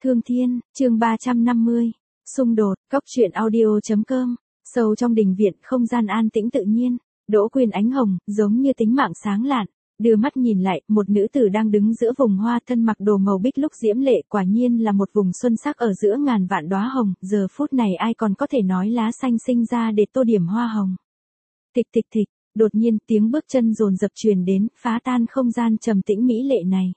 Thương Thiên, chương 350. Xung đột, Cốc truyện audio.com. Sâu trong đình viện, không gian an tĩnh tự nhiên. Đỗ Quyên ánh hồng, giống như tính mạng sáng lạn. Đưa mắt nhìn lại, một nữ tử đang đứng giữa vùng hoa, thân mặc đồ màu bích lúc diễm lệ, quả nhiên là một vùng xuân sắc ở giữa ngàn vạn đóa hồng. Giờ phút này ai còn có thể nói lá xanh sinh ra để tô điểm hoa hồng. Tịch tịch tịch, đột nhiên tiếng bước chân dồn dập truyền đến, phá tan không gian trầm tĩnh mỹ lệ này.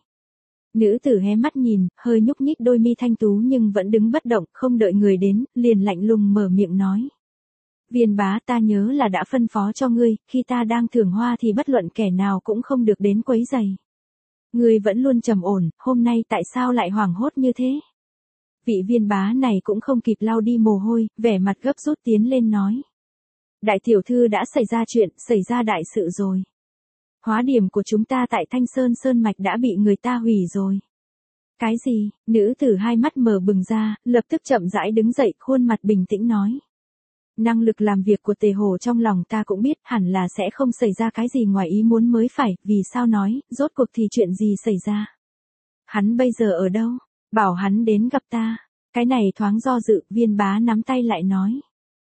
Nữ tử hé mắt nhìn, hơi nhúc nhích đôi mi thanh tú nhưng vẫn đứng bất động, không đợi người đến, liền lạnh lùng mở miệng nói. Viên bá, ta nhớ là đã phân phó cho ngươi, khi ta đang thưởng hoa thì bất luận kẻ nào cũng không được đến quấy rầy. Ngươi vẫn luôn trầm ổn, hôm nay tại sao lại hoảng hốt như thế? Vị viên bá này cũng không kịp lau đi mồ hôi, vẻ mặt gấp rút tiến lên nói. Đại tiểu thư đã xảy ra chuyện, xảy ra đại sự rồi. Hóa điểm của chúng ta tại Thanh Sơn Sơn Mạch đã bị người ta hủy rồi. Cái gì? Nữ tử hai mắt mở bừng ra, lập tức chậm rãi đứng dậy, khuôn mặt bình tĩnh nói. Năng lực làm việc của Tề Hổ trong lòng ta cũng biết, hẳn là sẽ không xảy ra cái gì ngoài ý muốn mới phải, vì sao nói, rốt cuộc thì chuyện gì xảy ra? Hắn bây giờ ở đâu? Bảo hắn đến gặp ta. Cái này thoáng do dự, viên bá nắm tay lại nói.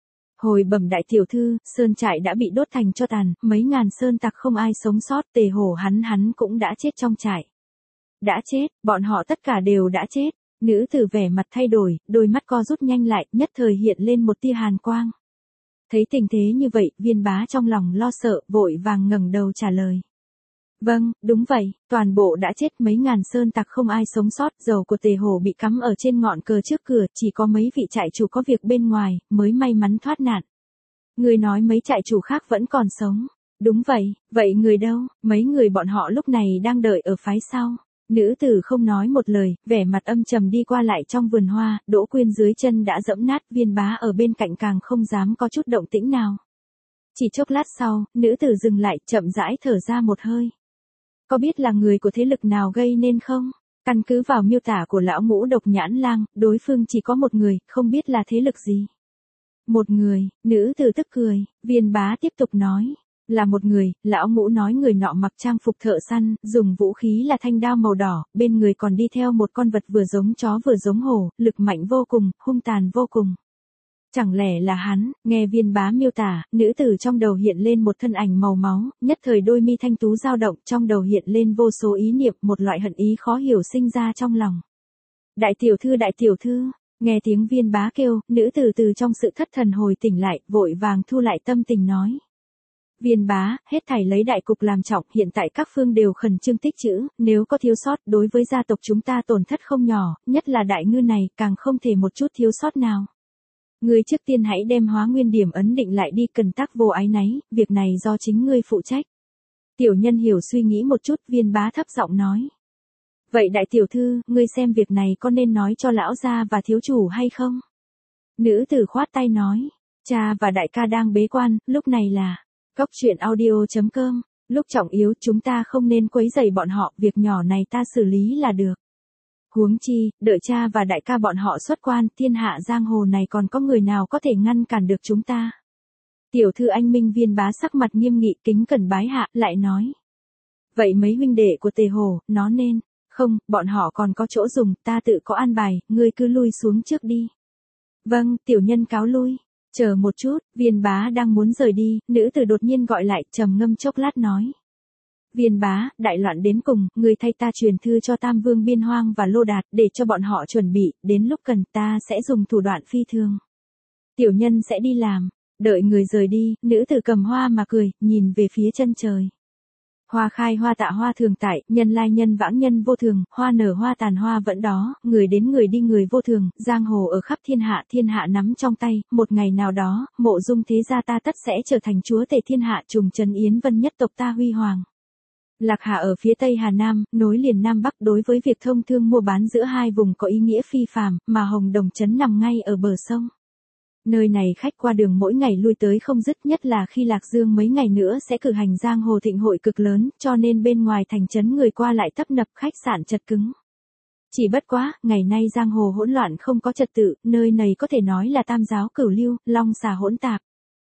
Hồi bẩm đại tiểu thư, sơn trại đã bị đốt thành tro tàn, mấy ngàn sơn tặc không ai sống sót, Tề Hổ hắn cũng đã chết trong trại. Đã chết, bọn họ tất cả đều đã chết. Nữ tử vẻ mặt thay đổi, đôi mắt co rút nhanh lại, nhất thời hiện lên một tia hàn quang. Thấy tình thế như vậy, viên bá trong lòng lo sợ, vội vàng ngẩng đầu trả lời. Vâng, đúng vậy, toàn bộ đã chết, mấy ngàn sơn tặc không ai sống sót, dầu của Tề Hổ bị cắm ở trên ngọn cờ trước cửa, chỉ có mấy vị trại chủ có việc bên ngoài, mới may mắn thoát nạn. Người nói mấy trại chủ khác vẫn còn sống. Đúng vậy, vậy người đâu? Mấy người bọn họ lúc này đang đợi ở phái sau. Nữ tử không nói một lời, vẻ mặt âm trầm đi qua lại trong vườn hoa, Đỗ Quyên dưới chân đã dẫm nát, viên bá ở bên cạnh càng không dám có chút động tĩnh nào. Chỉ chốc lát sau, nữ tử dừng lại, chậm rãi thở ra một hơi. Có biết là người của thế lực nào gây nên không? Căn cứ vào miêu tả của lão ngũ Độc Nhãn Lang, đối phương chỉ có một người, không biết là thế lực gì. Một người, nữ tử tức cười, viên bá tiếp tục nói. Là một người, lão ngũ nói người nọ mặc trang phục thợ săn, dùng vũ khí là thanh đao màu đỏ, bên người còn đi theo một con vật vừa giống chó vừa giống hổ, lực mạnh vô cùng, hung tàn vô cùng. Chẳng lẽ là hắn? Nghe viên bá miêu tả, nữ tử trong đầu hiện lên một thân ảnh màu máu, nhất thời đôi mi thanh tú dao động, trong đầu hiện lên vô số ý niệm, một loại hận ý khó hiểu sinh ra trong lòng. Đại tiểu thư, nghe tiếng viên bá kêu, nữ tử từ trong sự thất thần hồi tỉnh lại, vội vàng thu lại tâm tình nói. Viên bá, hết thảy lấy đại cục làm trọng, hiện tại các phương đều khẩn trương tích trữ, nếu có thiếu sót, đối với gia tộc chúng ta tổn thất không nhỏ, nhất là đại ngư này, càng không thể một chút thiếu sót nào. Ngươi trước tiên hãy đem hóa nguyên điểm ấn định lại đi, cần tác vô ái náy, việc này do chính ngươi phụ trách. Tiểu nhân hiểu suy nghĩ một chút, viên bá thấp giọng nói. Vậy đại tiểu thư, ngươi xem việc này có nên nói cho lão gia và thiếu chủ hay không? Nữ tử khoát tay nói, cha và đại ca đang bế quan, lúc này là Cốc truyện audio.com, lúc trọng yếu chúng ta không nên quấy rầy bọn họ, việc nhỏ này ta xử lý là được. Huống chi, đợi cha và đại ca bọn họ xuất quan, thiên hạ giang hồ này còn có người nào có thể ngăn cản được chúng ta. Tiểu thư anh minh, viên bá sắc mặt nghiêm nghị, kính cẩn bái hạ, lại nói. Vậy mấy huynh đệ của Tề Hổ, nó nên, không, bọn họ còn có chỗ dùng, ta tự có an bài, ngươi cứ lui xuống trước đi. Vâng, tiểu nhân cáo lui. Chờ một chút, viên bá đang muốn rời đi, nữ tử đột nhiên gọi lại, trầm ngâm chốc lát nói. Viên bá, đại loạn đến cùng, người thay ta truyền thư cho Tam Vương Biên Hoang và Lô Đạt, để cho bọn họ chuẩn bị, đến lúc cần ta sẽ dùng thủ đoạn phi thường. Tiểu nhân sẽ đi làm, đợi người rời đi, nữ tử cầm hoa mà cười, nhìn về phía chân trời. Hoa khai hoa tạ hoa thường tại, nhân lai nhân vãng nhân vô thường, hoa nở hoa tàn hoa vẫn đó, người đến người đi người vô thường, giang hồ ở khắp thiên hạ nắm trong tay, một ngày nào đó, mộ dung thế gia ta tất sẽ trở thành chúa tể thiên hạ, trùng trấn Yến Vân nhất tộc ta huy hoàng. Lạc Hà ở phía tây Hà Nam, nối liền Nam Bắc, đối với việc thông thương mua bán giữa hai vùng có ý nghĩa phi phàm, mà Hồng Đồng trấn nằm ngay ở bờ sông. Nơi này khách qua đường mỗi ngày lui tới không dứt, nhất là khi Lạc Dương mấy ngày nữa sẽ cử hành giang hồ thịnh hội cực lớn, cho nên bên ngoài thành trấn người qua lại tấp nập, khách sạn chật cứng. Chỉ bất quá, ngày nay giang hồ hỗn loạn không có trật tự, nơi này có thể nói là tam giáo cửu lưu, long xà hỗn tạp.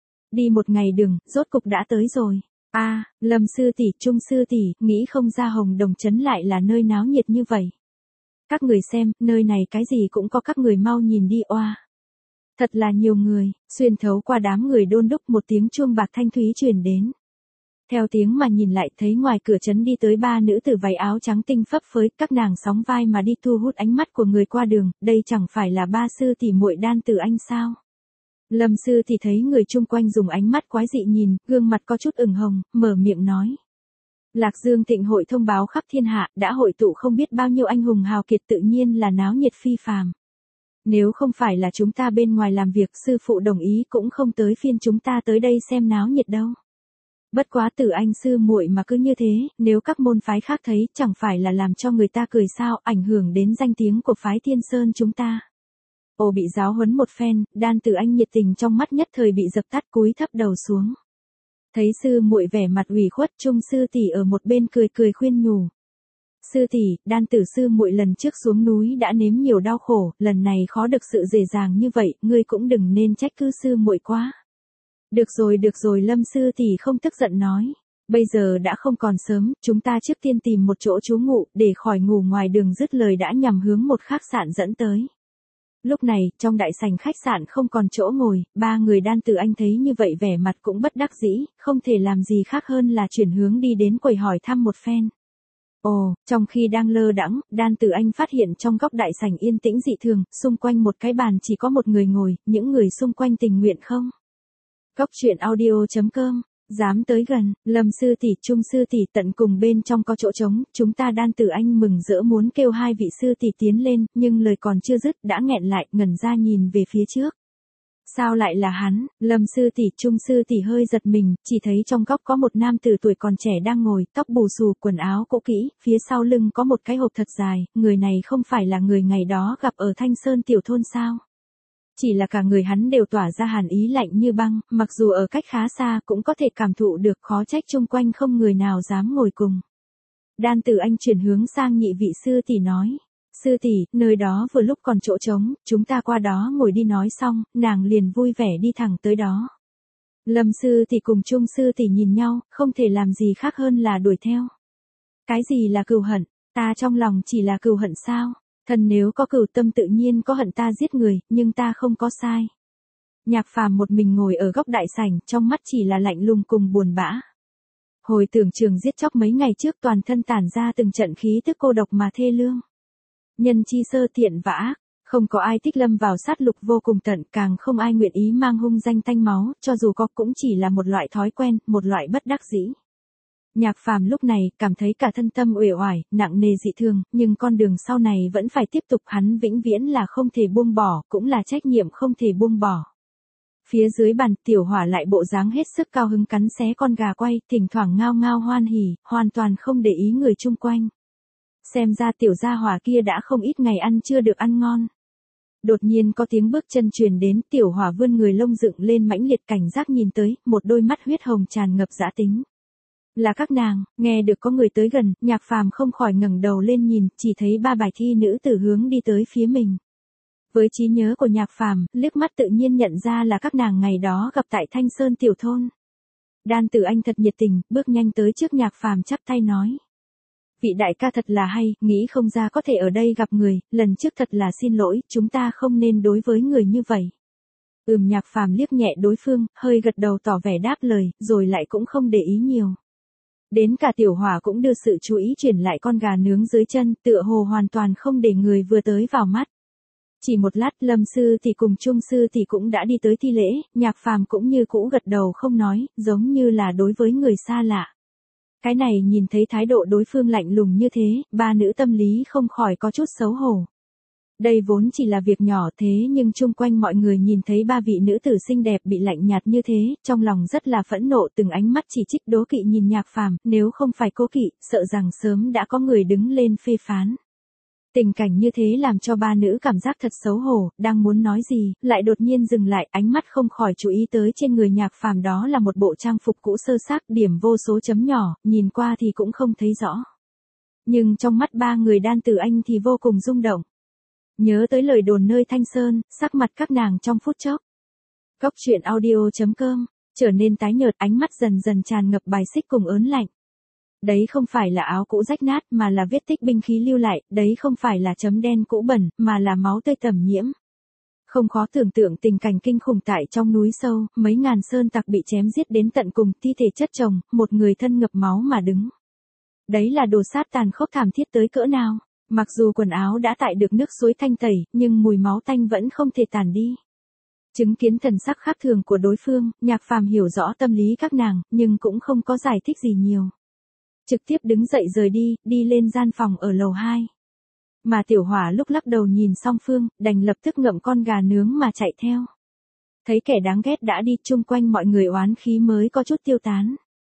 Đi một ngày đường, rốt cục đã tới rồi. Lâm sư tỷ, Trung sư tỷ, nghĩ không ra Hồng Đồng trấn lại là nơi náo nhiệt như vậy. Các người xem, nơi này cái gì cũng có, các người mau nhìn đi oa. Thật là nhiều người, xuyên thấu qua đám người đôn đúc một tiếng chuông bạc thanh thúy truyền đến. Theo tiếng mà nhìn lại thấy ngoài cửa trấn đi tới ba nữ tử váy áo trắng tinh phấp phới, các nàng sóng vai mà đi thu hút ánh mắt của người qua đường, đây chẳng phải là ba sư tỷ muội Đan Tử Anh sao? Lâm sư thì thấy người chung quanh dùng ánh mắt quái dị nhìn, gương mặt có chút ửng hồng, mở miệng nói. Lạc Dương Thịnh hội thông báo khắp thiên hạ, đã hội tụ không biết bao nhiêu anh hùng hào kiệt, tự nhiên là náo nhiệt phi phàm. Nếu không phải là chúng ta bên ngoài làm việc, sư phụ đồng ý cũng không tới phiên chúng ta tới đây xem náo nhiệt đâu. Bất quá Tử Anh sư muội mà cứ như thế, nếu các môn phái khác thấy, chẳng phải là làm cho người ta cười sao, ảnh hưởng đến danh tiếng của phái Thiên Sơn chúng ta. Ồ, bị giáo huấn một phen, Đan Tử Anh nhiệt tình trong mắt nhất thời bị dập tắt, cúi thấp đầu xuống. Thấy sư muội vẻ mặt ủy khuất, Trung sư tỷ ở một bên cười cười khuyên nhủ. Sư tỷ, Đan Tử sư muội lần trước xuống núi đã nếm nhiều đau khổ, lần này khó được sự dễ dàng như vậy, ngươi cũng đừng nên trách cứ sư muội quá. Được rồi, Lâm sư tỷ không tức giận nói. Bây giờ đã không còn sớm, chúng ta trước tiên tìm một chỗ trú ngụ, để khỏi ngủ ngoài đường, dứt lời đã nhằm hướng một khách sạn dẫn tới. Lúc này, trong đại sảnh khách sạn không còn chỗ ngồi, ba người Đan Tử Anh thấy như vậy vẻ mặt cũng bất đắc dĩ, không thể làm gì khác hơn là chuyển hướng đi đến quầy hỏi thăm một phen. Ồ, trong khi đang lơ đãng, Đan Tử Anh phát hiện trong góc đại sảnh yên tĩnh dị thường, xung quanh một cái bàn chỉ có một người ngồi, những người xung quanh tình nguyện không? Cốc truyện audio.com, dám tới gần, Lâm sư tỷ, Trung sư tỷ, tận cùng bên trong có chỗ trống, chúng ta Đan Tử Anh mừng rỡ muốn kêu hai vị sư tỷ tiến lên, nhưng lời còn chưa dứt đã nghẹn lại, ngẩn ra nhìn về phía trước. Sao lại là hắn? Lâm sư tỷ, Trung sư tỷ hơi giật mình, chỉ thấy trong góc có một nam tử tuổi còn trẻ đang ngồi, tóc bù xù, quần áo cũ kỹ, phía sau lưng có một cái hộp thật dài, người này không phải là người ngày đó gặp ở Thanh Sơn tiểu thôn sao? Chỉ là cả người hắn đều tỏa ra hàn ý lạnh như băng, mặc dù ở cách khá xa cũng có thể cảm thụ được, khó trách chung quanh không người nào dám ngồi cùng. Đan Tử Anh chuyển hướng sang nhị vị sư tỷ nói. Sư tỷ, nơi đó vừa lúc còn chỗ trống, chúng ta qua đó ngồi đi, nói xong, nàng liền vui vẻ đi thẳng tới đó. Lâm sư tỷ cùng Trung sư tỷ nhìn nhau, không thể làm gì khác hơn là đuổi theo. Cái gì là cừu hận? Ta trong lòng chỉ là cừu hận sao? Thần nếu có cừu tâm tự nhiên có hận, ta giết người, nhưng ta không có sai. Nhạc Phàm một mình ngồi ở góc đại sảnh, trong mắt chỉ là lạnh lùng cùng buồn bã. Hồi tưởng trường giết chóc mấy ngày trước, toàn thân tản ra từng trận khí tức cô độc mà thê lương. Nhân chi sơ thiện và ác, không có ai thích lâm vào sát lục vô cùng tận, càng không ai nguyện ý mang hung danh tanh máu, cho dù có cũng chỉ là một loại thói quen, một loại bất đắc dĩ. Nhạc Phàm lúc này cảm thấy cả thân tâm uể oải, nặng nề dị thường, nhưng con đường sau này vẫn phải tiếp tục, hắn vĩnh viễn là không thể buông bỏ, cũng là trách nhiệm không thể buông bỏ. Phía dưới bàn, Tiểu Hỏa lại bộ dáng hết sức cao hứng cắn xé con gà quay, thỉnh thoảng ngao ngao hoan hỉ, hoàn toàn không để ý người chung quanh. Xem ra tiểu gia hỏa kia đã không ít ngày ăn chưa được ăn ngon. Đột nhiên có tiếng bước chân truyền đến, Tiểu Hỏa vươn người lông dựng lên mãnh liệt cảnh giác nhìn tới, một đôi mắt huyết hồng tràn ngập dã tính. Là các nàng, nghe được có người tới gần, Nhạc Phàm không khỏi ngẩng đầu lên nhìn, chỉ thấy ba bài thi nữ tử hướng đi tới phía mình. Với trí nhớ của Nhạc Phàm, liếc mắt tự nhiên nhận ra là các nàng ngày đó gặp tại Thanh Sơn tiểu thôn. Đan Tử Anh thật nhiệt tình, bước nhanh tới trước Nhạc Phàm chắp tay nói. Vị đại ca thật là hay, nghĩ không ra có thể ở đây gặp người, lần trước thật là xin lỗi, chúng ta không nên đối với người như vậy. Nhạc Phàm liếc nhẹ đối phương, hơi gật đầu tỏ vẻ đáp lời, rồi lại cũng không để ý nhiều. Đến cả Tiểu Hỏa cũng đưa sự chú ý chuyển lại con gà nướng dưới chân, tựa hồ hoàn toàn không để người vừa tới vào mắt. Chỉ một lát, Lâm sư thì cùng Trung sư thì cũng đã đi tới thi lễ, Nhạc Phàm cũng như cũ gật đầu không nói, giống như là đối với người xa lạ. Cái này nhìn thấy thái độ đối phương lạnh lùng như thế, ba nữ tâm lý không khỏi có chút xấu hổ. Đây vốn chỉ là việc nhỏ thế nhưng chung quanh mọi người nhìn thấy ba vị nữ tử xinh đẹp bị lạnh nhạt như thế, trong lòng rất là phẫn nộ, từng ánh mắt chỉ trích đố kỵ nhìn Nhạc Phàm, nếu không phải cố kỵ, sợ rằng sớm đã có người đứng lên phê phán. Tình cảnh như thế làm cho ba nữ cảm giác thật xấu hổ, đang muốn nói gì, lại đột nhiên dừng lại, ánh mắt không khỏi chú ý tới trên người Nhạc Phàm, đó là một bộ trang phục cũ sơ xác, điểm vô số chấm nhỏ, nhìn qua thì cũng không thấy rõ. Nhưng trong mắt ba người Đan Tử Anh thì vô cùng rung động. Nhớ tới lời đồn nơi Thanh Sơn, sắc mặt các nàng trong phút chốc. Cốc truyện audio.com, trở nên tái nhợt, ánh mắt dần dần tràn ngập bài xích cùng ớn lạnh. Đấy không phải là áo cũ rách nát mà là vết tích binh khí lưu lại, đấy không phải là chấm đen cũ bẩn mà là máu tươi tẩm nhiễm. Không khó tưởng tượng tình cảnh kinh khủng tại trong núi sâu, mấy ngàn sơn tặc bị chém giết đến tận cùng, thi thể chất chồng, một người thân ngập máu mà đứng. Đấy là đồ sát tàn khốc thảm thiết tới cỡ nào. Mặc dù quần áo đã tại được nước suối thanh tẩy, nhưng mùi máu tanh vẫn không thể tàn đi. Chứng kiến thần sắc khác thường của đối phương, Nhạc Phàm hiểu rõ tâm lý các nàng, nhưng cũng không có giải thích gì nhiều. Trực tiếp đứng dậy rời đi, đi lên gian phòng ở lầu 2. Mà Tiểu Hỏa lúc lắc đầu nhìn song phương, đành lập tức ngậm con gà nướng mà chạy theo. Thấy kẻ đáng ghét đã đi, chung quanh mọi người oán khí mới có chút tiêu tán.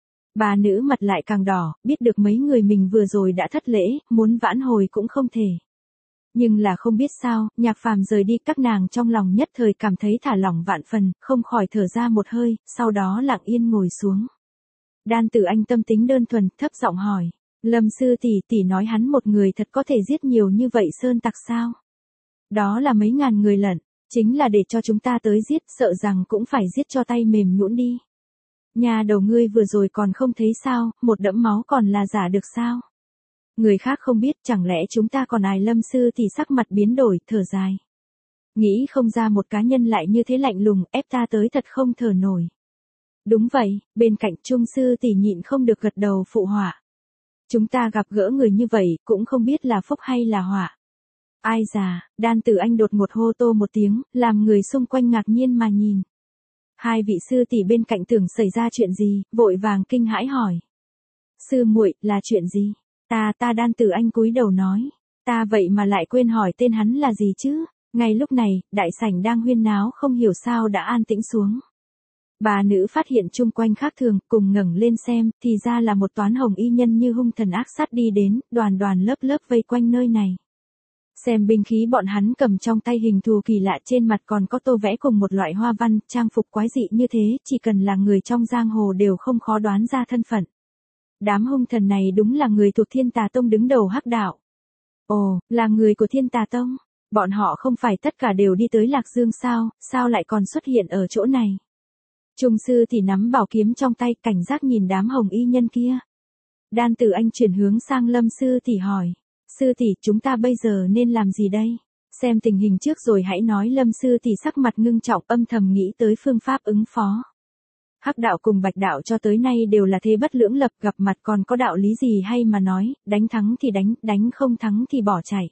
Bà nữ mặt lại càng đỏ, biết được mấy người mình vừa rồi đã thất lễ, muốn vãn hồi cũng không thể. Nhưng là không biết sao, Nhạc Phàm rời đi, các nàng trong lòng nhất thời cảm thấy thả lỏng vạn phần, không khỏi thở ra một hơi, sau đó lặng yên ngồi xuống. Đan Tử Anh tâm tính đơn thuần, thấp giọng hỏi. Lâm sư tỷ nói hắn một người thật có thể giết nhiều như vậy sơn tặc sao? Đó là mấy ngàn người lận, chính là để cho chúng ta tới giết, sợ rằng cũng phải giết cho tay mềm nhũn đi. Nhà đầu ngươi vừa rồi còn không thấy sao, một đẫm máu còn là giả được sao? Người khác không biết, chẳng lẽ chúng ta còn ai? Lâm sư thì sắc mặt biến đổi, thở dài. Nghĩ không ra một cá nhân lại như thế lạnh lùng, ép ta tới thật không thở nổi. Đúng vậy, bên cạnh Trung sư tỷ nhịn không được gật đầu phụ họa. Chúng ta gặp gỡ người như vậy, cũng không biết là phúc hay là họa. Ai già, Đan Tử Anh đột ngột hô tô một tiếng, làm người xung quanh ngạc nhiên mà nhìn. Hai vị sư tỷ bên cạnh tưởng xảy ra chuyện gì, vội vàng kinh hãi hỏi. Sư muội, là chuyện gì? Ta Đan Tử Anh cúi đầu nói. Ta vậy mà lại quên hỏi tên hắn là gì chứ? Ngay lúc này, đại sảnh đang huyên náo không hiểu sao đã an tĩnh xuống. Bà nữ phát hiện chung quanh khác thường, cùng ngẩng lên xem, thì ra là một toán hồng y nhân như hung thần ác sát đi đến, đoàn đoàn lớp lớp vây quanh nơi này. Xem binh khí bọn hắn cầm trong tay hình thù kỳ lạ, trên mặt còn có tô vẽ cùng một loại hoa văn, trang phục quái dị như thế, chỉ cần là người trong giang hồ đều không khó đoán ra thân phận. Đám hung thần này đúng là người thuộc Thiên Tà Tông đứng đầu hắc đạo. Ồ, là người của Thiên Tà Tông, bọn họ không phải tất cả đều đi tới Lạc Dương sao lại còn xuất hiện ở chỗ này? Trung sư thì nắm bảo kiếm trong tay, cảnh giác nhìn đám hồng y nhân kia. Đan Tử Anh chuyển hướng sang Lâm sư thì hỏi. Sư tỷ, chúng ta bây giờ nên làm gì đây? Xem tình hình trước rồi hãy nói. Lâm sư thì sắc mặt ngưng trọng, âm thầm nghĩ tới phương pháp ứng phó. Hắc đạo cùng bạch đạo cho tới nay đều là thế bất lưỡng lập, gặp mặt còn có đạo lý gì hay mà nói, đánh thắng thì đánh, đánh không thắng thì bỏ chạy.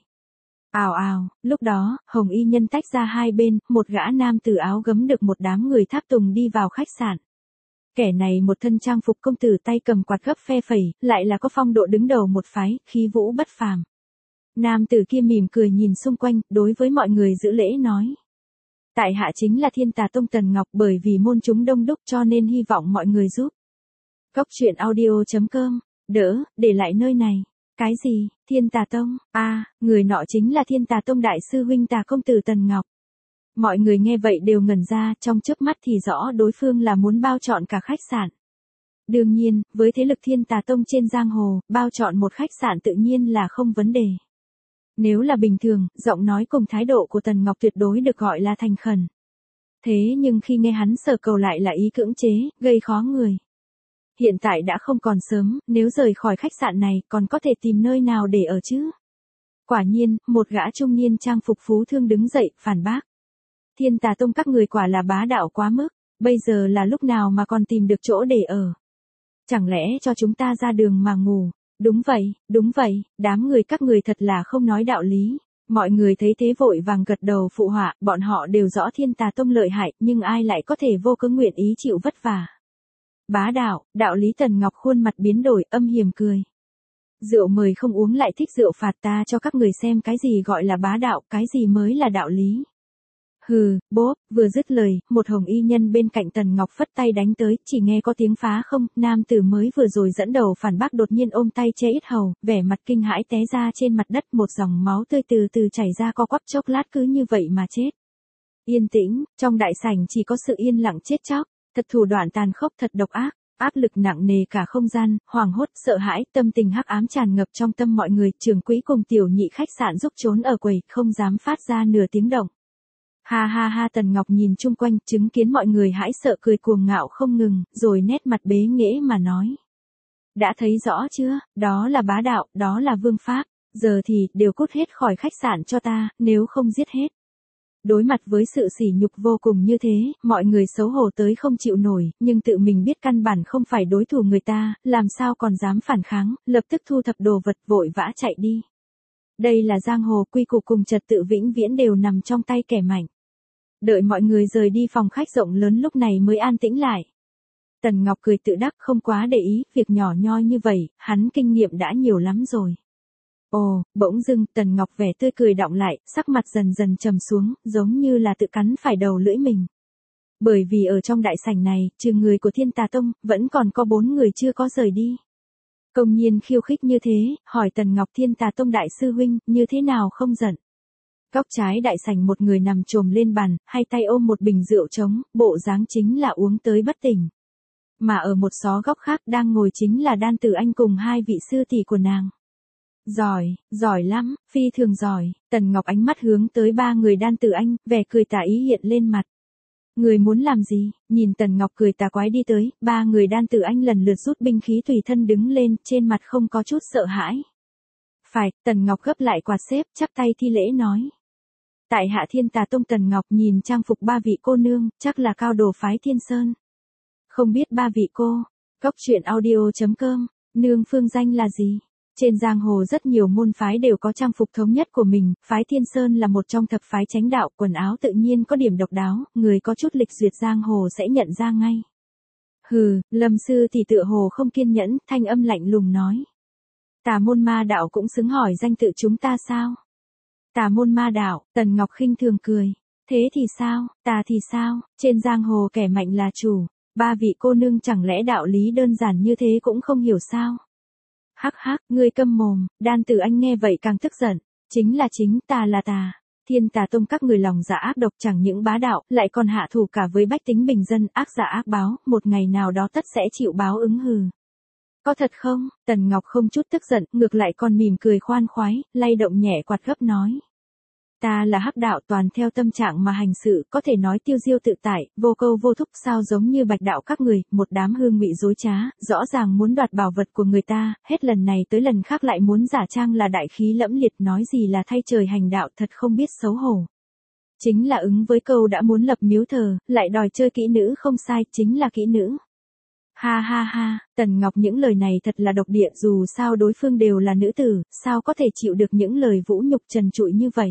Ào ào, lúc đó, hồng y nhân tách ra hai bên, một gã nam tử áo gấm được một đám người tháp tùng đi vào khách sạn. Kẻ này một thân trang phục công tử, tay cầm quạt gấp phe phẩy, lại là có phong độ đứng đầu một phái, khí vũ bất phàm. Nam tử kia mỉm cười nhìn xung quanh, đối với mọi người giữ lễ nói. Tại hạ chính là Thiên Tà Tông Tần Ngọc, bởi vì môn chúng đông đúc cho nên hy vọng mọi người giúp. Cốc truyện audio.com, đỡ, để lại nơi này. Cái gì, Thiên Tà Tông? Người nọ chính là Thiên Tà Tông đại sư huynh Tà công tử Tần Ngọc. Mọi người nghe vậy đều ngẩn ra, trong chớp mắt thì rõ đối phương là muốn bao trọn cả khách sạn. Đương nhiên, với thế lực Thiên Tà Tông trên giang hồ, bao trọn một khách sạn tự nhiên là không vấn đề. Nếu là bình thường, giọng nói cùng thái độ của Tần Ngọc tuyệt đối được gọi là thành khẩn. Thế nhưng khi nghe hắn sở cầu lại là ý cưỡng chế, gây khó người. Hiện tại đã không còn sớm, nếu rời khỏi khách sạn này còn có thể tìm nơi nào để ở chứ? Quả nhiên, một gã trung niên trang phục phú thương đứng dậy, phản bác. Thiên Tà Tông các người quả là bá đạo quá mức, bây giờ là lúc nào mà còn tìm được chỗ để ở? Chẳng lẽ cho chúng ta ra đường mà ngủ? Đúng vậy, đám người các người thật là không nói đạo lý. Mọi người thấy thế vội vàng gật đầu phụ họa, bọn họ đều rõ Thiên Tà Tông lợi hại, nhưng ai lại có thể vô cớ nguyện ý chịu vất vả. Bá đạo, đạo lý. Tần Ngọc khuôn mặt biến đổi, âm hiểm cười. Rượu mời không uống lại thích rượu phạt, ta cho các người xem cái gì gọi là bá đạo, cái gì mới là đạo lý. Hừ, bốp, vừa dứt lời, một hồng y nhân bên cạnh Tần Ngọc phất tay đánh tới, chỉ nghe có tiếng phá không, nam tử mới vừa rồi dẫn đầu phản bác đột nhiên ôm tay che yết hầu, vẻ mặt kinh hãi té ra trên mặt đất, một dòng máu tươi từ từ chảy ra, co quắp chốc lát cứ như vậy mà chết. Yên tĩnh, trong đại sảnh chỉ có sự yên lặng chết chóc, thật thủ đoạn tàn khốc, thật độc ác. Áp lực nặng nề cả không gian, hoảng hốt, sợ hãi, tâm tình hắc ám tràn ngập trong tâm mọi người, trưởng quỹ cùng tiểu nhị khách sạn giúp trốn ở quầy, không dám phát ra nửa tiếng động. Ha ha ha, Tần Ngọc nhìn chung quanh, chứng kiến mọi người hãi sợ cười cuồng ngạo không ngừng, rồi nét mặt bế nghễ mà nói. đã thấy rõ chưa, đó là bá đạo, đó là vương pháp, giờ thì, đều cút hết khỏi khách sạn cho ta, nếu không giết hết. Đối mặt với sự sỉ nhục vô cùng như thế, mọi người xấu hổ tới không chịu nổi, nhưng tự mình biết căn bản không phải đối thủ người ta, làm sao còn dám phản kháng, lập tức thu thập đồ vật vội vã chạy đi. Đây là giang hồ, quy củ cùng trật tự vĩnh viễn đều nằm trong tay kẻ mạnh. Đợi mọi người rời đi, phòng khách rộng lớn lúc này mới an tĩnh lại. Tần Ngọc cười tự đắc, không quá để ý, việc nhỏ nhoi như vậy, hắn kinh nghiệm đã nhiều lắm rồi. Ồ, bỗng dưng, Tần Ngọc vẻ tươi cười đọng lại, sắc mặt dần dần trầm xuống, giống như là tự cắn phải đầu lưỡi mình. Bởi vì ở trong đại sảnh này, trừ người của Thiên Tà Tông, vẫn còn có 4 người chưa có rời đi. Công nhiên khiêu khích như thế, hỏi Tần Ngọc, Thiên Tà Tông đại sư huynh, như thế nào không giận. Góc trái đại sảnh một người nằm chồm lên bàn, hai tay ôm một bình rượu trống, bộ dáng chính là uống tới bất tỉnh. Mà ở một xó góc khác đang ngồi chính là Đan Tử Anh cùng 2 vị sư tỷ của nàng. Giỏi lắm, phi thường giỏi. Tần Ngọc ánh mắt hướng tới 3 người Đan Tử Anh, vẻ cười tà ý hiện lên mặt. Người muốn làm gì? Nhìn Tần Ngọc cười tà quái đi tới, 3 người Đan Tử Anh lần lượt rút binh khí tùy thân đứng lên, trên mặt không có chút sợ hãi. Phải, Tần Ngọc gấp lại quạt xếp, chắp tay thi lễ nói. Tại hạ Thiên Tà Tông. Tần Ngọc nhìn trang phục 3 vị cô nương, chắc là cao đồ phái Thiên Sơn. Không biết 3 vị cô, Cóc Truyện Audio.com, nương phương danh là gì? Trên giang hồ rất nhiều môn phái đều có trang phục thống nhất của mình, phái Thiên Sơn là một trong thập phái chánh đạo, quần áo tự nhiên có điểm độc đáo, người có chút lịch duyệt giang hồ sẽ nhận ra ngay. Hừ, Lâm sư thì tựa hồ không kiên nhẫn, thanh âm lạnh lùng nói. Tà môn ma đạo cũng xứng hỏi danh tự chúng ta sao? Tà môn ma đạo, Tần Ngọc khinh thường cười. Thế thì sao, tà thì sao, trên giang hồ kẻ mạnh là chủ, 3 vị cô nương chẳng lẽ đạo lý đơn giản như thế cũng không hiểu sao? Hắc hắc, ngươi câm mồm. Đan Tử Anh nghe vậy càng tức giận. Chính là chính, tà là tà. Thiên Tà Tông các người lòng dạ ác độc, chẳng những bá đạo, lại còn hạ thủ cả với bách tính bình dân, ác giả ác báo, một ngày nào đó tất sẽ chịu báo ứng hừ. Có thật không? Tần Ngọc không chút tức giận, ngược lại còn mỉm cười khoan khoái, lay động nhẹ quạt gấp nói. Ta là hắc đạo, toàn theo tâm trạng mà hành sự, có thể nói tiêu diêu tự tại, vô câu vô thúc, sao giống như bạch đạo các người, một đám hương ngụy dối trá, rõ ràng muốn đoạt bảo vật của người ta, hết lần này tới lần khác lại muốn giả trang là đại khí lẫm liệt, nói gì là thay trời hành đạo, thật không biết xấu hổ. Chính là ứng với câu đã muốn lập miếu thờ, lại đòi chơi kỹ nữ, không sai, chính là kỹ nữ. Ha ha ha, Tần Ngọc những lời này thật là độc địa, dù sao đối phương đều là nữ tử, sao có thể chịu được những lời vũ nhục trần trụi như vậy.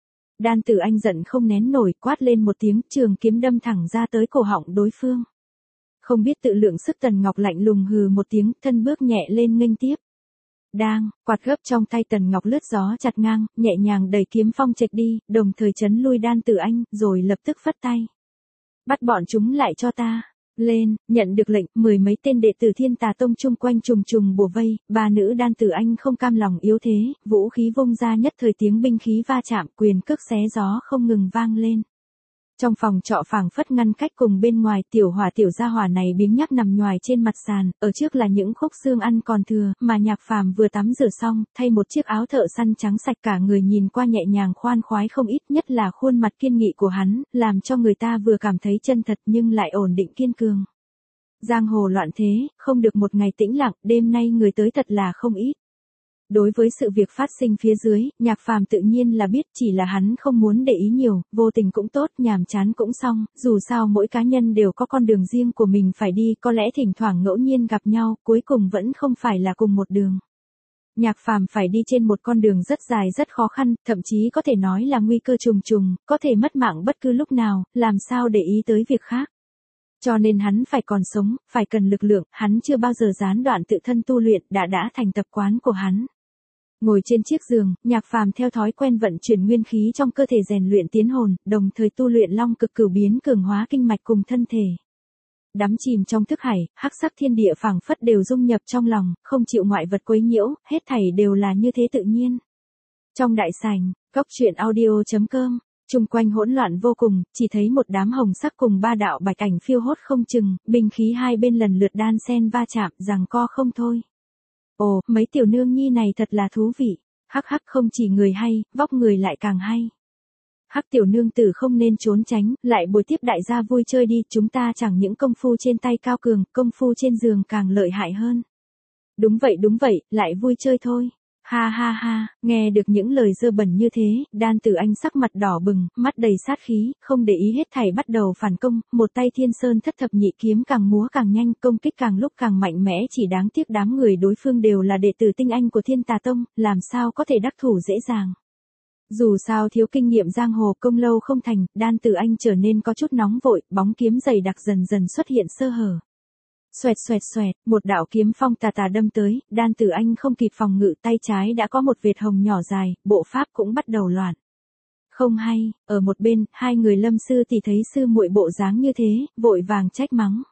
Đan Tử Anh giận không nén nổi, quát lên một tiếng, trường kiếm đâm thẳng ra tới cổ họng đối phương. Không biết tự lượng sức, Tần Ngọc lạnh lùng hừ một tiếng, thân bước nhẹ lên nghênh tiếp. Đang, quạt gấp trong tay Tần Ngọc lướt gió chặt ngang, nhẹ nhàng đẩy kiếm phong chệch đi, đồng thời chấn lui Đan Tử Anh, rồi lập tức phất tay. Bắt bọn chúng lại cho ta. Lên, nhận được lệnh, 10 mấy tên đệ tử Thiên Tà Tông chung quanh trùng trùng bủa vây, 3 nữ Đan Tử Anh không cam lòng yếu thế, vũ khí vung ra, nhất thời tiếng binh khí va chạm, quyền cước xé gió không ngừng vang lên. Trong phòng trọ phảng phất ngăn cách cùng bên ngoài, tiểu hỏa tiểu gia hỏa này biếng nhác nằm nhoài trên mặt sàn, ở trước là những khúc xương ăn còn thừa, mà Nhạc Phàm vừa tắm rửa xong, thay một chiếc áo thợ săn trắng sạch, cả người nhìn qua nhẹ nhàng khoan khoái không ít, nhất là khuôn mặt kiên nghị của hắn, làm cho người ta vừa cảm thấy chân thật nhưng lại ổn định kiên cường. Giang hồ loạn thế, không được một ngày tĩnh lặng, đêm nay người tới thật là không ít. Đối với sự việc phát sinh phía dưới, Nhạc Phàm tự nhiên là biết, chỉ là hắn không muốn để ý nhiều, vô tình cũng tốt, nhàm chán cũng xong, dù sao mỗi cá nhân đều có con đường riêng của mình phải đi, có lẽ thỉnh thoảng ngẫu nhiên gặp nhau, cuối cùng vẫn không phải là cùng một đường. Nhạc Phàm phải đi trên một con đường rất dài rất khó khăn, thậm chí có thể nói là nguy cơ trùng trùng, có thể mất mạng bất cứ lúc nào, làm sao để ý tới việc khác. Cho nên hắn phải còn sống, phải cần lực lượng, hắn chưa bao giờ gián đoạn tự thân tu luyện, đã thành tập quán của hắn. Ngồi trên chiếc giường, Nhạc Phàm theo thói quen vận chuyển nguyên khí trong cơ thể rèn luyện tiến hồn, đồng thời tu luyện long cực cửu biến cường hóa kinh mạch cùng thân thể. Đắm chìm trong thức hải, hắc sắc thiên địa phảng phất đều dung nhập trong lòng, không chịu ngoại vật quấy nhiễu, hết thảy đều là như thế tự nhiên. Trong đại sảnh, Cóc Truyện Audio.com, chung quanh hỗn loạn vô cùng, chỉ thấy một đám hồng sắc cùng 3 đạo bạch ảnh phiêu hốt không chừng, binh khí hai bên lần lượt đan xen va chạm, giằng co không thôi. Ồ, mấy tiểu nương nhi này thật là thú vị. Hắc hắc, không chỉ người hay, vóc người lại càng hay. Hắc tiểu nương tử không nên trốn tránh, lại bồi tiếp đại gia vui chơi đi, chúng ta chẳng những công phu trên tay cao cường, công phu trên giường càng lợi hại hơn. đúng vậy, lại vui chơi thôi. Ha ha ha, nghe được những lời dơ bẩn như thế, Đan Tử Anh sắc mặt đỏ bừng, mắt đầy sát khí, không để ý hết thảy bắt đầu phản công, một tay Thiên Sơn thất thập nhị kiếm càng múa càng nhanh, công kích càng lúc càng mạnh mẽ, chỉ đáng tiếc đám người đối phương đều là đệ tử tinh anh của Thiên Tà Tông, làm sao có thể đắc thủ dễ dàng. Dù sao thiếu kinh nghiệm giang hồ công lâu không thành, Đan Tử Anh trở nên có chút nóng vội, bóng kiếm dày đặc dần dần xuất hiện sơ hở. Xoẹt xoẹt xoẹt, một đạo kiếm phong tà tà đâm tới, Đan Tử Anh không kịp phòng ngự, tay trái đã có một vệt hồng nhỏ dài, bộ pháp cũng bắt đầu loạn. Không hay, ở một bên, hai người Lâm sư tỷ thấy sư muội bộ dáng như thế, vội vàng trách mắng.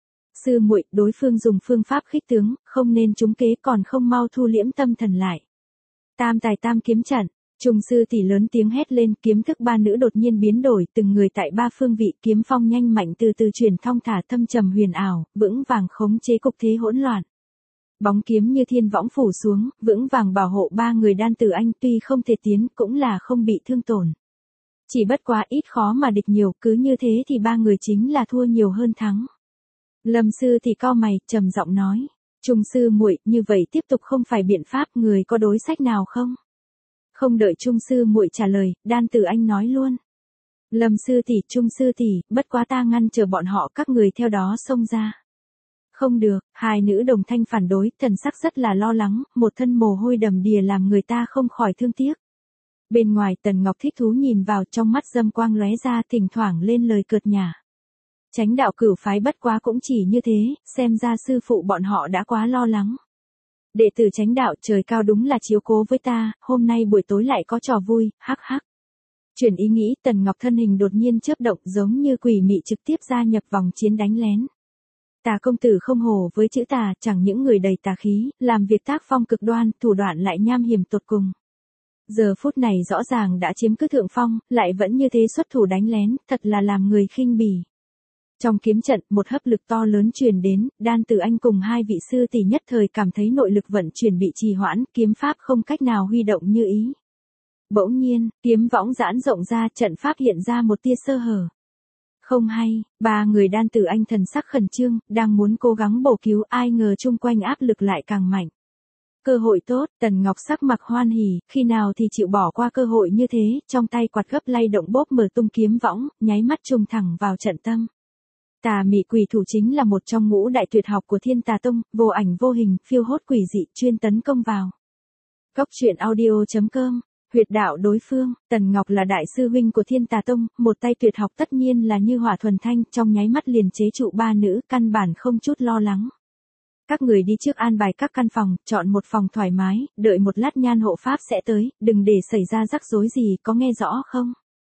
Sư muội, đối phương dùng phương pháp khích tướng, không nên trúng kế còn không mau thu liễm tâm thần lại. Tam tài tam kiếm trận. Trung sư tỷ lớn tiếng hét lên, kiếm thức ba nữ đột nhiên biến đổi, từng người tại ba phương vị, kiếm phong nhanh mạnh từ từ chuyển thong thả thâm trầm huyền ảo, vững vàng khống chế cục thế hỗn loạn. Bóng kiếm như thiên võng phủ xuống, vững vàng bảo hộ ba người Đan Tử Anh, tuy không thể tiến, cũng là không bị thương tổn. Chỉ bất quá ít khó mà địch nhiều, cứ như thế thì ba người chính là thua nhiều hơn thắng. Lâm sư thì cau mày, trầm giọng nói, Trung sư muội, như vậy tiếp tục không phải biện pháp, người có đối sách nào không? Không đợi Trung sư muội trả lời, Đan Tử Anh nói luôn. Lâm sư tỷ, Trung sư tỷ, bất quá ta ngăn chờ bọn họ, các người theo đó xông ra. Không được, hai nữ đồng thanh phản đối, thần sắc rất là lo lắng, một thân mồ hôi đầm đìa làm người ta không khỏi thương tiếc. Bên ngoài Tần Ngọc thích thú nhìn vào, trong mắt dâm quang lóe ra, thỉnh thoảng lên lời cợt nhả. Chánh đạo cửu phái bất quá cũng chỉ như thế, xem ra sư phụ bọn họ đã quá lo lắng. Đệ tử chánh đạo, trời cao đúng là chiếu cố với ta, hôm nay buổi tối lại có trò vui, hắc hắc. Chuyển ý nghĩ, Tần Ngọc thân hình đột nhiên chớp động, giống như quỷ mị trực tiếp gia nhập vòng chiến đánh lén. Tà công tử không hổ với chữ tà, chẳng những người đầy tà khí, làm việc tác phong cực đoan, thủ đoạn lại nham hiểm tột cùng. Giờ phút này rõ ràng đã chiếm cứ thượng phong, lại vẫn như thế xuất thủ đánh lén, thật là làm người khinh bỉ. Trong kiếm trận, một hấp lực to lớn truyền đến, Đan Tử Anh cùng hai vị sư tỷ nhất thời cảm thấy nội lực vận chuyển bị trì hoãn, kiếm pháp không cách nào huy động như ý. Bỗng nhiên, kiếm võng giãn rộng ra, trận pháp hiện ra một tia sơ hở. Không hay, ba người Đan Tử Anh thần sắc khẩn trương, đang muốn cố gắng bổ cứu, ai ngờ chung quanh áp lực lại càng mạnh. Cơ hội tốt, Tần Ngọc sắc mặt hoan hỉ, khi nào thì chịu bỏ qua cơ hội như thế, trong tay quạt gấp lay động bóp mở tung kiếm võng, nháy mắt trùng thẳng vào trận tâm. Tà mị quỷ thủ chính là một trong ngũ đại tuyệt học của Thiên Tà Tông, vô ảnh vô hình, phiêu hốt quỷ dị, chuyên tấn công vào. Cốc truyện audio.com, huyệt đạo đối phương, Tần Ngọc là đại sư huynh của Thiên Tà Tông, một tay tuyệt học tất nhiên là như hỏa thuần thanh, trong nháy mắt liền chế trụ ba nữ, căn bản không chút lo lắng. Các người đi trước an bài các căn phòng, chọn một phòng thoải mái, đợi một lát nhan hộ pháp sẽ tới, đừng để xảy ra rắc rối gì, có nghe rõ không?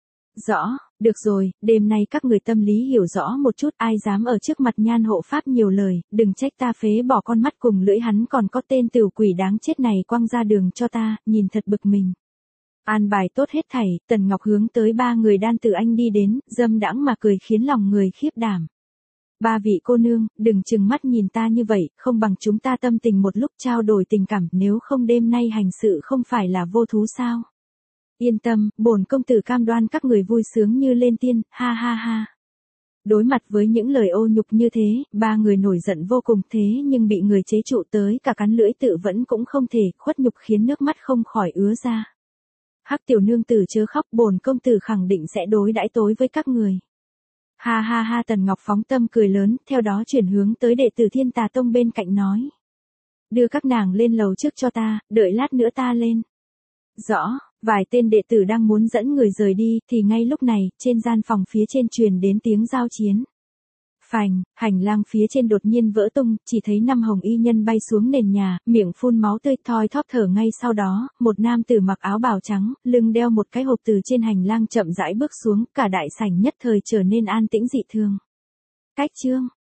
Rõ, được rồi, đêm nay các người tâm lý hiểu rõ một chút, ai dám ở trước mặt nhan hộ pháp nhiều lời, đừng trách ta phế bỏ con mắt cùng lưỡi hắn còn có tên tửu quỷ đáng chết này quăng ra đường cho ta, nhìn thật bực mình. An bài tốt hết thảy, Tần Ngọc hướng tới ba người Đan Tử Anh đi đến, dâm đãng mà cười khiến lòng người khiếp đảm. Ba vị cô nương, đừng chừng mắt nhìn ta như vậy, không bằng chúng ta tâm tình một lúc trao đổi tình cảm, nếu không đêm nay hành sự không phải là vô thú sao? Yên tâm, bổn công tử cam đoan các người vui sướng như lên tiên, ha ha ha. Đối mặt với những lời ô nhục như thế, ba người nổi giận vô cùng, thế nhưng bị người chế trụ tới cả cắn lưỡi tự vẫn cũng không thể, khuất nhục khiến nước mắt không khỏi ứa ra. Hắc tiểu nương tử chớ khóc, bổn công tử khẳng định sẽ đối đãi tối với các người. Ha ha ha, Tần Ngọc phóng tâm cười lớn, theo đó chuyển hướng tới đệ tử Thiên Tà Tông bên cạnh nói. Đưa các nàng lên lầu trước cho ta, đợi lát nữa ta lên. Rõ, vài tên đệ tử đang muốn dẫn người rời đi, thì ngay lúc này, trên gian phòng phía trên truyền đến tiếng giao chiến. Phành, hành lang phía trên đột nhiên vỡ tung, chỉ thấy 5 hồng y nhân bay xuống nền nhà, miệng phun máu tươi, thoi thóp thở. Ngay sau đó, một nam tử mặc áo bào trắng, lưng đeo một cái hộp từ trên hành lang chậm rãi bước xuống, cả đại sảnh nhất thời trở nên an tĩnh dị thường. Cách chương